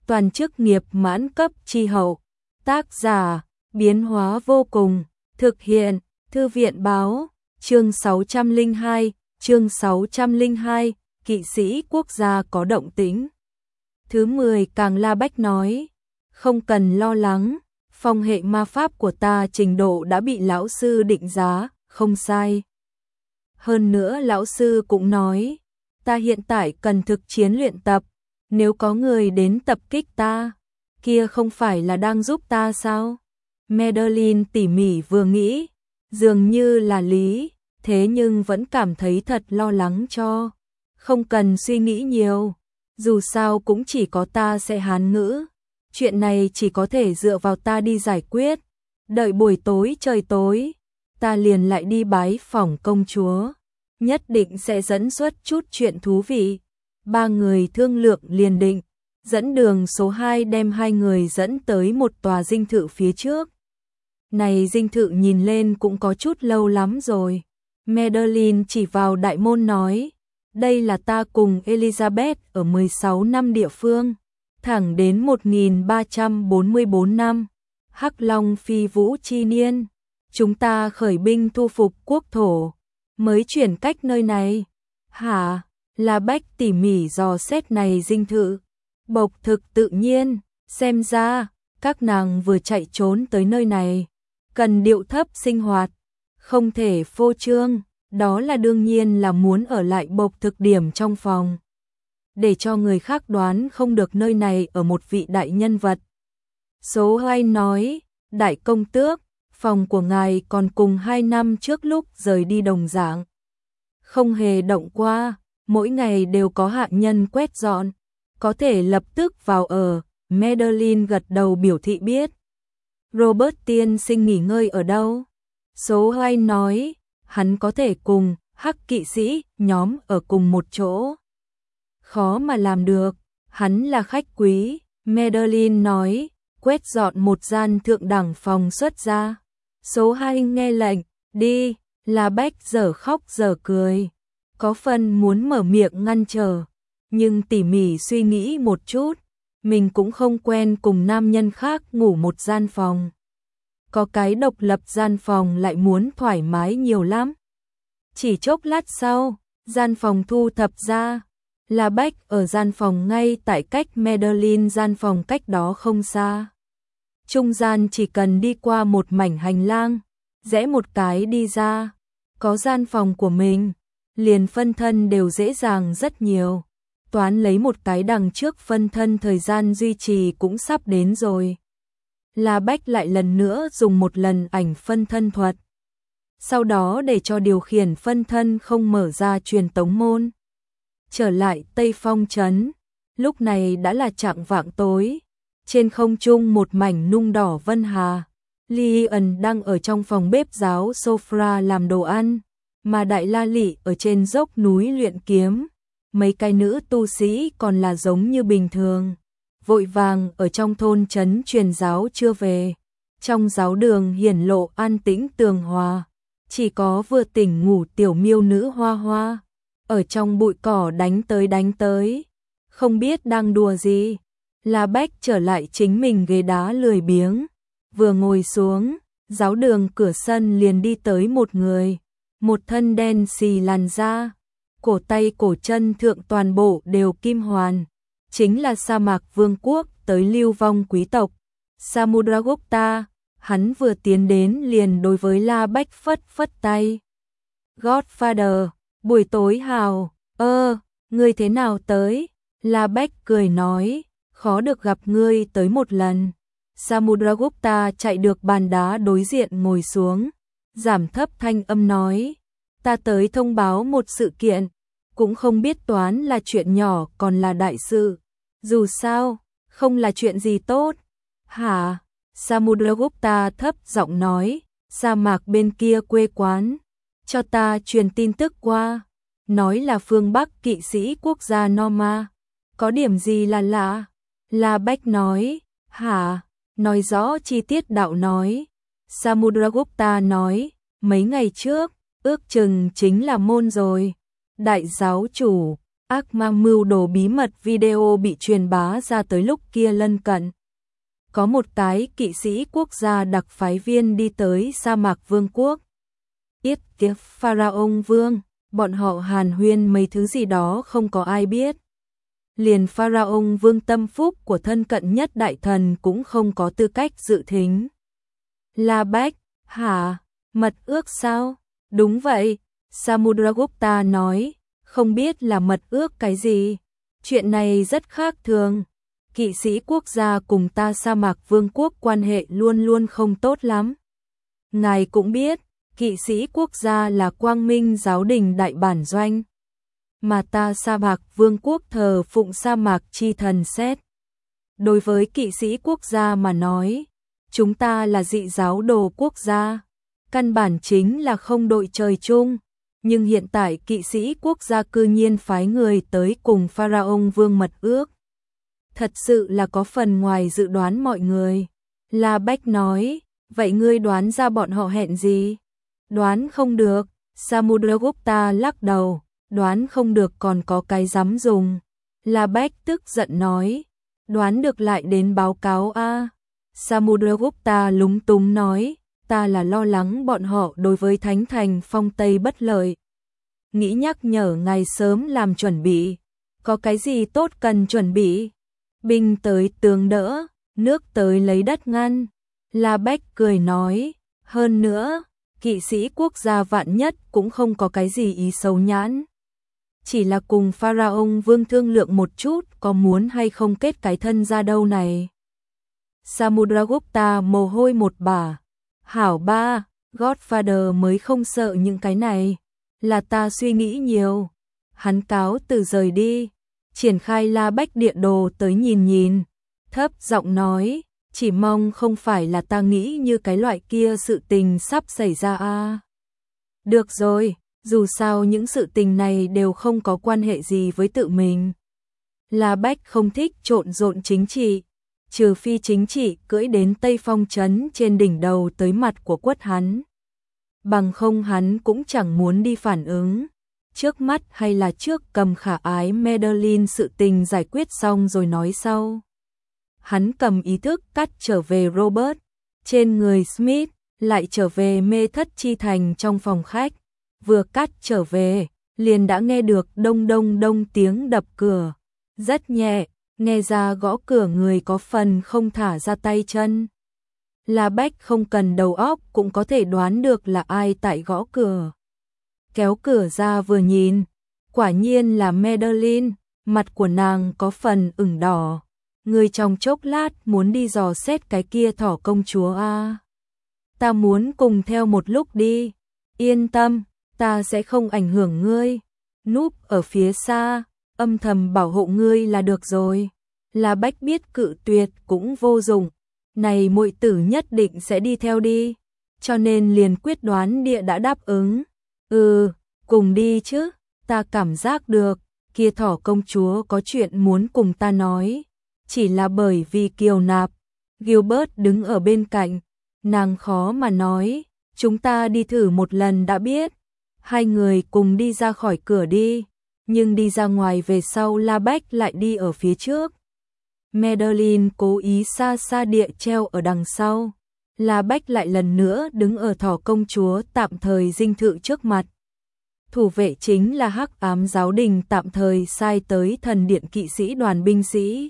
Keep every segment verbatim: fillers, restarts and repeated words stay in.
toàn chức nghiệp mãn cấp chi hậu. Tác giả, biến hóa vô cùng, thực hiện, Thư viện báo, chương sáu trăm lẻ hai, chương sáu trăm lẻ hai, kỵ sĩ quốc gia có động tĩnh. Thứ mười Càng La Bách nói, không cần lo lắng, phong hệ ma pháp của ta trình độ đã bị lão sư định giá, không sai. Hơn nữa lão sư cũng nói, ta hiện tại cần thực chiến luyện tập, nếu có người đến tập kích ta, kia không phải là đang giúp ta sao? Madeline tỉ mỉ vừa nghĩ, dường như là lý, thế nhưng vẫn cảm thấy thật lo lắng cho. Không cần suy nghĩ nhiều, dù sao cũng chỉ có ta sẽ Hán ngữ, chuyện này chỉ có thể dựa vào ta đi giải quyết. Đợi buổi tối trời tối, ta liền lại đi bái phỏng công chúa, nhất định sẽ dẫn xuất chút chuyện thú vị. Ba người thương lượng liền định, dẫn đường số hai đem hai người dẫn tới một tòa dinh thự phía trước. Này dinh thự nhìn lên cũng có chút lâu lắm rồi. Madeline chỉ vào đại môn nói, đây là ta cùng Elizabeth ở mười sáu năm địa phương, thẳng đến một nghìn ba trăm bốn mươi tư năm, Hắc Long phi vũ chi niên, chúng ta khởi binh thu phục quốc thổ, mới chuyển cách nơi này. Hả? La Bách tỉ mỉ dò xét này dinh thự, bộc thực tự nhiên, xem ra, các nàng vừa chạy trốn tới nơi này, cần điệu thấp sinh hoạt, không thể phô trương, đó là đương nhiên là muốn ở lại bộc thực điểm trong phòng, để cho người khác đoán không được nơi này ở một vị đại nhân vật. Số hai nói, đại công tước, phòng của ngài còn cùng hai năm trước lúc rời đi đồng dạng, không hề động qua. Mỗi ngày đều có hạ nhân quét dọn, có thể lập tức vào ở. Madeline gật đầu biểu thị biết. Robert tiên sinh nghỉ ngơi ở đâu? Số hai nói, hắn có thể cùng Hắc kỵ sĩ nhóm ở cùng một chỗ. Khó mà làm được, hắn là khách quý. Madeline nói, quét dọn một gian thượng đẳng phòng xuất ra. Số hai nghe lệnh, đi. La Bách giờ khóc giờ cười, có phần muốn mở miệng ngăn trở, nhưng tỉ mỉ suy nghĩ một chút, mình cũng không quen cùng nam nhân khác ngủ một gian phòng. Có cái độc lập gian phòng lại muốn thoải mái nhiều lắm. Chỉ chốc lát sau, gian phòng thu thập ra, La Bách ở gian phòng ngay tại cách Madeline gian phòng cách đó không xa. Trung gian chỉ cần đi qua một mảnh hành lang, rẽ một cái đi ra, có gian phòng của mình. Liền phân thân đều dễ dàng rất nhiều. Toán lấy một cái đằng trước phân thân thời gian duy trì cũng sắp đến rồi. La Bách lại lần nữa dùng một lần ảnh phân thân thuật. Sau đó để cho điều khiển phân thân không mở ra truyền tống môn. Trở lại Tây Phong trấn. Lúc này đã là chạng vạng tối. Trên không trung một mảnh nung đỏ vân hà. Leon đang ở trong phòng bếp giáo Sofra làm đồ ăn. Mà Đại La Lị ở trên dốc núi luyện kiếm, mấy cái nữ tu sĩ còn là giống như bình thường, vội vàng ở trong thôn trấn truyền giáo chưa về. Trong giáo đường hiển lộ an tĩnh tường hòa, chỉ có vừa tỉnh ngủ tiểu miêu nữ Hoa Hoa, ở trong bụi cỏ đánh tới đánh tới, không biết đang đùa gì. La Bách trở lại chính mình ghế đá lười biếng, vừa ngồi xuống, giáo đường cửa sân liền đi tới một người. Một thân đen xì làn da, cổ tay cổ chân thượng toàn bộ đều kim hoàn, chính là sa mạc vương quốc tới lưu vong quý tộc Samudragupta. Hắn vừa tiến đến liền đối với La Bách phất phất tay. Godfather, buổi tối hào, ơ, ngươi thế nào tới? La Bách cười nói, khó được gặp ngươi tới một lần. Samudragupta chạy được bàn đá đối diện ngồi xuống. Giảm thấp thanh âm nói, ta tới thông báo một sự kiện, cũng không biết toán là chuyện nhỏ còn là đại sự, dù sao, không là chuyện gì tốt. Hả? Samudragupta thấp giọng nói, sa mạc bên kia quê quán, cho ta truyền tin tức qua, nói là phương Bắc kỵ sĩ quốc gia Norma, có điểm gì là lạ? La Bách nói, hả? Nói rõ chi tiết đạo nói. Samudragupta nói, mấy ngày trước, ước chừng chính là môn rồi. Đại giáo chủ, ác ma mưu đồ bí mật video bị truyền bá ra tới lúc kia lân cận. Có một cái kỵ sĩ quốc gia đặc phái viên đi tới sa mạc vương quốc. Yết kiếp Pharaon vương, bọn họ hàn huyên mấy thứ gì đó không có ai biết. Liền Pharaon vương tâm phúc của thân cận nhất đại thần cũng không có tư cách dự thính. La Bách, hả? Mật ước sao? Đúng vậy, Samudragupta nói, không biết là mật ước cái gì. Chuyện này rất khác thường. Kỵ sĩ quốc gia cùng ta sa mạc vương quốc quan hệ luôn luôn không tốt lắm. Ngài cũng biết, kỵ sĩ quốc gia là Quang Minh giáo đình đại bản doanh. Mà ta sa mạc vương quốc thờ phụng sa mạc chi thần Sét. Đối với kỵ sĩ quốc gia mà nói, chúng ta là dị giáo đồ quốc gia. Căn bản chính là không đội trời chung. Nhưng hiện tại kỵ sĩ quốc gia cư nhiên phái người tới cùng Pharaon vương mật ước. Thật sự là có phần ngoài dự đoán mọi người. La Bách nói, vậy ngươi đoán ra bọn họ hẹn gì? Đoán không được, Samudragupta lắc đầu, đoán không được còn có cái dám dùng. La Bách tức giận nói, đoán được lại đến báo cáo a. Samudragupta lúng túng nói, ta là lo lắng bọn họ đối với Thánh Thành Phong Tây bất lợi. Nghĩ nhắc nhở ngài sớm làm chuẩn bị. Có cái gì tốt cần chuẩn bị? Binh tới tường đỡ, nước tới lấy đất ngăn. La Bách cười nói, hơn nữa, kỵ sĩ quốc gia vạn nhất cũng không có cái gì ý xấu nhãn. Chỉ là cùng Pharaon vương thương lượng một chút có muốn hay không kết cái thân ra đâu này. Samudragupta mồ hôi một bả. Hảo ba, Godfather mới không sợ những cái này. Là ta suy nghĩ nhiều. Hắn cáo từ rời đi. Triển khai La Bách địa đồ tới nhìn nhìn. Thấp giọng nói, chỉ mong không phải là ta nghĩ như cái loại kia sự tình sắp xảy ra a. Được rồi, dù sao những sự tình này đều không có quan hệ gì với tự mình. La Bách không thích trộn rộn chính trị, trừ phi chính trị cưỡi đến Tây Phong trấn trên đỉnh đầu tới mặt của quất hắn. Bằng không hắn cũng chẳng muốn đi phản ứng. Trước mắt hay là trước cầm khả ái Madeline sự tình giải quyết xong rồi nói sau. Hắn cầm ý thức cắt trở về Robert, trên người Smith, lại trở về mê thất chi thành trong phòng khách. Vừa cắt trở về, liền đã nghe được đông đông đông tiếng đập cửa. Rất nhẹ, nghe ra gõ cửa người có phần không thả ra tay chân. La Bách không cần đầu óc cũng có thể đoán được là ai tại gõ cửa. Kéo cửa ra vừa nhìn, quả nhiên là Madeline, mặt của nàng có phần ửng đỏ. Người trong chốc lát muốn đi dò xét cái kia thỏ công chúa a. Ta muốn cùng theo một lúc đi. Yên tâm, ta sẽ không ảnh hưởng ngươi. Núp ở phía xa, âm thầm bảo hộ ngươi là được rồi. La Bách biết cự tuyệt cũng vô dụng. Này muội tử nhất định sẽ đi theo đi. Cho nên liền quyết đoán địa đã đáp ứng. Ừ, cùng đi chứ. Ta cảm giác được, kia thỏ công chúa có chuyện muốn cùng ta nói. Chỉ là bởi vì kiều nạp. Gilbert đứng ở bên cạnh. Nàng khó mà nói. Chúng ta đi thử một lần đã biết. Hai người cùng đi ra khỏi cửa đi. Nhưng đi ra ngoài về sau La Bách lại đi ở phía trước. Madeline cố ý xa xa địa treo ở đằng sau. La Bách lại lần nữa đứng ở thỏ công chúa tạm thời dinh thự trước mặt. Thủ vệ chính là Hắc Ám giáo đình tạm thời sai tới thần điện kỵ sĩ đoàn binh sĩ.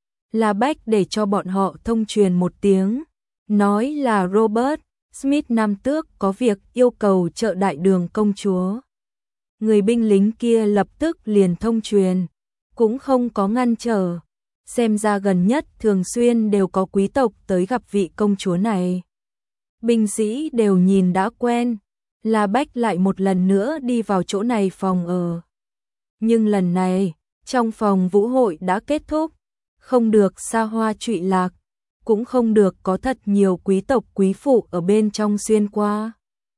La Bách để cho bọn họ thông truyền một tiếng. Nói là Robert Smith Nam Tước có việc yêu cầu trợ đại đường công chúa. Người binh lính kia lập tức liền thông truyền. Cũng không có ngăn trở. Xem ra gần nhất thường xuyên đều có quý tộc tới gặp vị công chúa này. Binh sĩ đều nhìn đã quen. La Bách lại một lần nữa đi vào chỗ này phòng ở. Nhưng lần này, trong phòng vũ hội đã kết thúc. Không được xa hoa trụy lạc. Cũng không được có thật nhiều quý tộc quý phụ ở bên trong xuyên qua.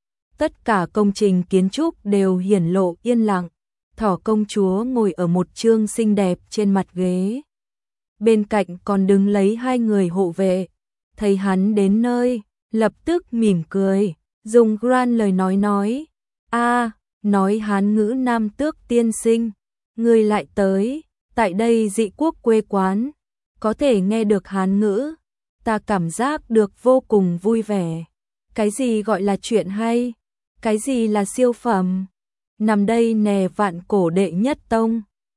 Tất cả công trình kiến trúc đều hiển lộ yên lặng. Thỏ công chúa ngồi ở một chương xinh đẹp trên mặt ghế. Bên cạnh còn đứng lấy hai người hộ vệ. Thấy hắn đến nơi, lập tức mỉm cười, dùng grand lời nói nói. A, nói Hán ngữ Nam Tước tiên sinh, Ngươi lại tới, tại đây dị quốc quê quán, có thể nghe được Hán ngữ, ta cảm giác được vô cùng vui vẻ. Cái gì gọi là chuyện hay? Cái gì là siêu phẩm? Nằm đây nè vạn cổ đệ nhất tông.